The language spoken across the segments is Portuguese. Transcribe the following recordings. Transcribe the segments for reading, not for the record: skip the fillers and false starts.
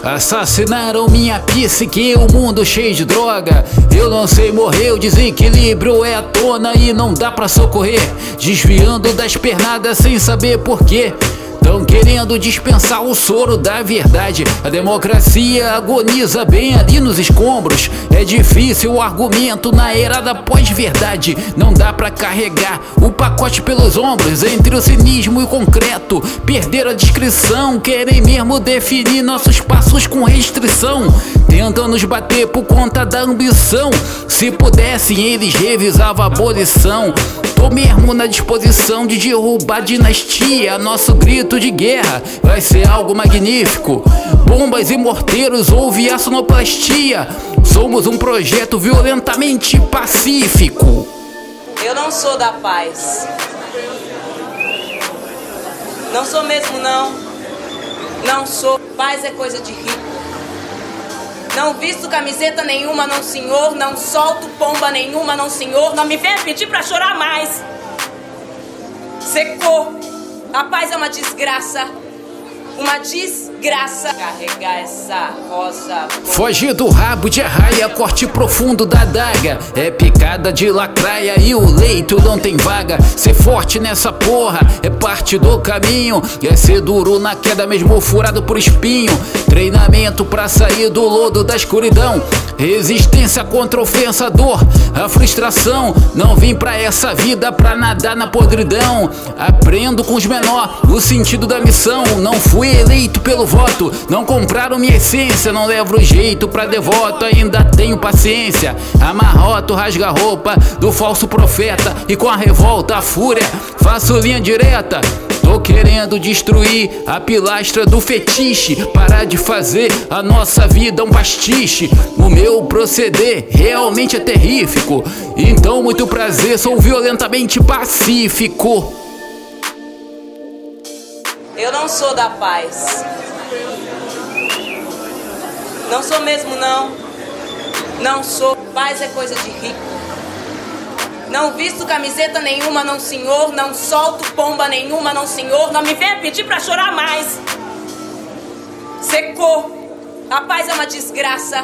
Assassinaram minha psique, o mundo cheio de droga. Eu não sei morrer, o desequilíbrio é à tona e não dá pra socorrer. Desviando das pernadas sem saber porquê. Tão querendo dispensar o soro da verdade. A democracia agoniza bem ali nos escombros. É difícil o argumento na era da pós-verdade. Não dá pra carregar o pacote pelos ombros. Entre o cinismo e o concreto, perderam a descrição. Querem mesmo definir nossos passos com restrição. Tentam nos bater por conta da ambição. Se pudessem, eles revisavam a abolição. Tô mesmo na disposição de derrubar a dinastia. Nosso grito de guerra vai ser algo magnífico. Bombas e morteiros houve a sonoplastia. Somos um projeto violentamente pacífico. Eu não sou da paz. Não sou mesmo, não. Não sou. Paz é coisa de rico. Não visto camiseta nenhuma, não senhor. Não solto pomba nenhuma, não senhor. Não me venha pedir pra chorar mais. Secou. A paz é uma desgraça. Uma desgraça. Carregar essa rosa. Foge do rabo de arraia, corte profundo da adaga. É picada de lacraia e o leito não tem vaga. Ser forte nessa porra é parte do caminho. É ser duro na queda mesmo furado por espinho. Treinamento pra sair do lodo da escuridão. Resistência contra a ofensa, dor, a frustração. Não vim pra essa vida pra nadar na podridão. Aprendo com os menores o sentido da missão. Não fui eleito pelo voto, não compraram minha essência. Não levo jeito pra devoto, ainda tenho paciência. Amarroto, rasga a roupa do falso profeta. E com a revolta, a fúria, faço linha direta. Tô querendo destruir a pilastra do fetiche. Parar de fazer a nossa vida um pastiche. O meu proceder realmente é terrífico. Então muito prazer, sou violentamente pacífico. Eu não sou da paz. Não sou mesmo, não. Não sou. Paz é coisa de rico. Não visto camiseta nenhuma, não senhor. Não solto pomba nenhuma, não senhor. Não me venha pedir pra chorar mais. Secou. A paz é uma desgraça.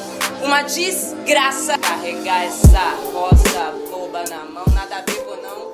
Uma desgraça. Carregar essa rosa boba na mão, nada vivo não.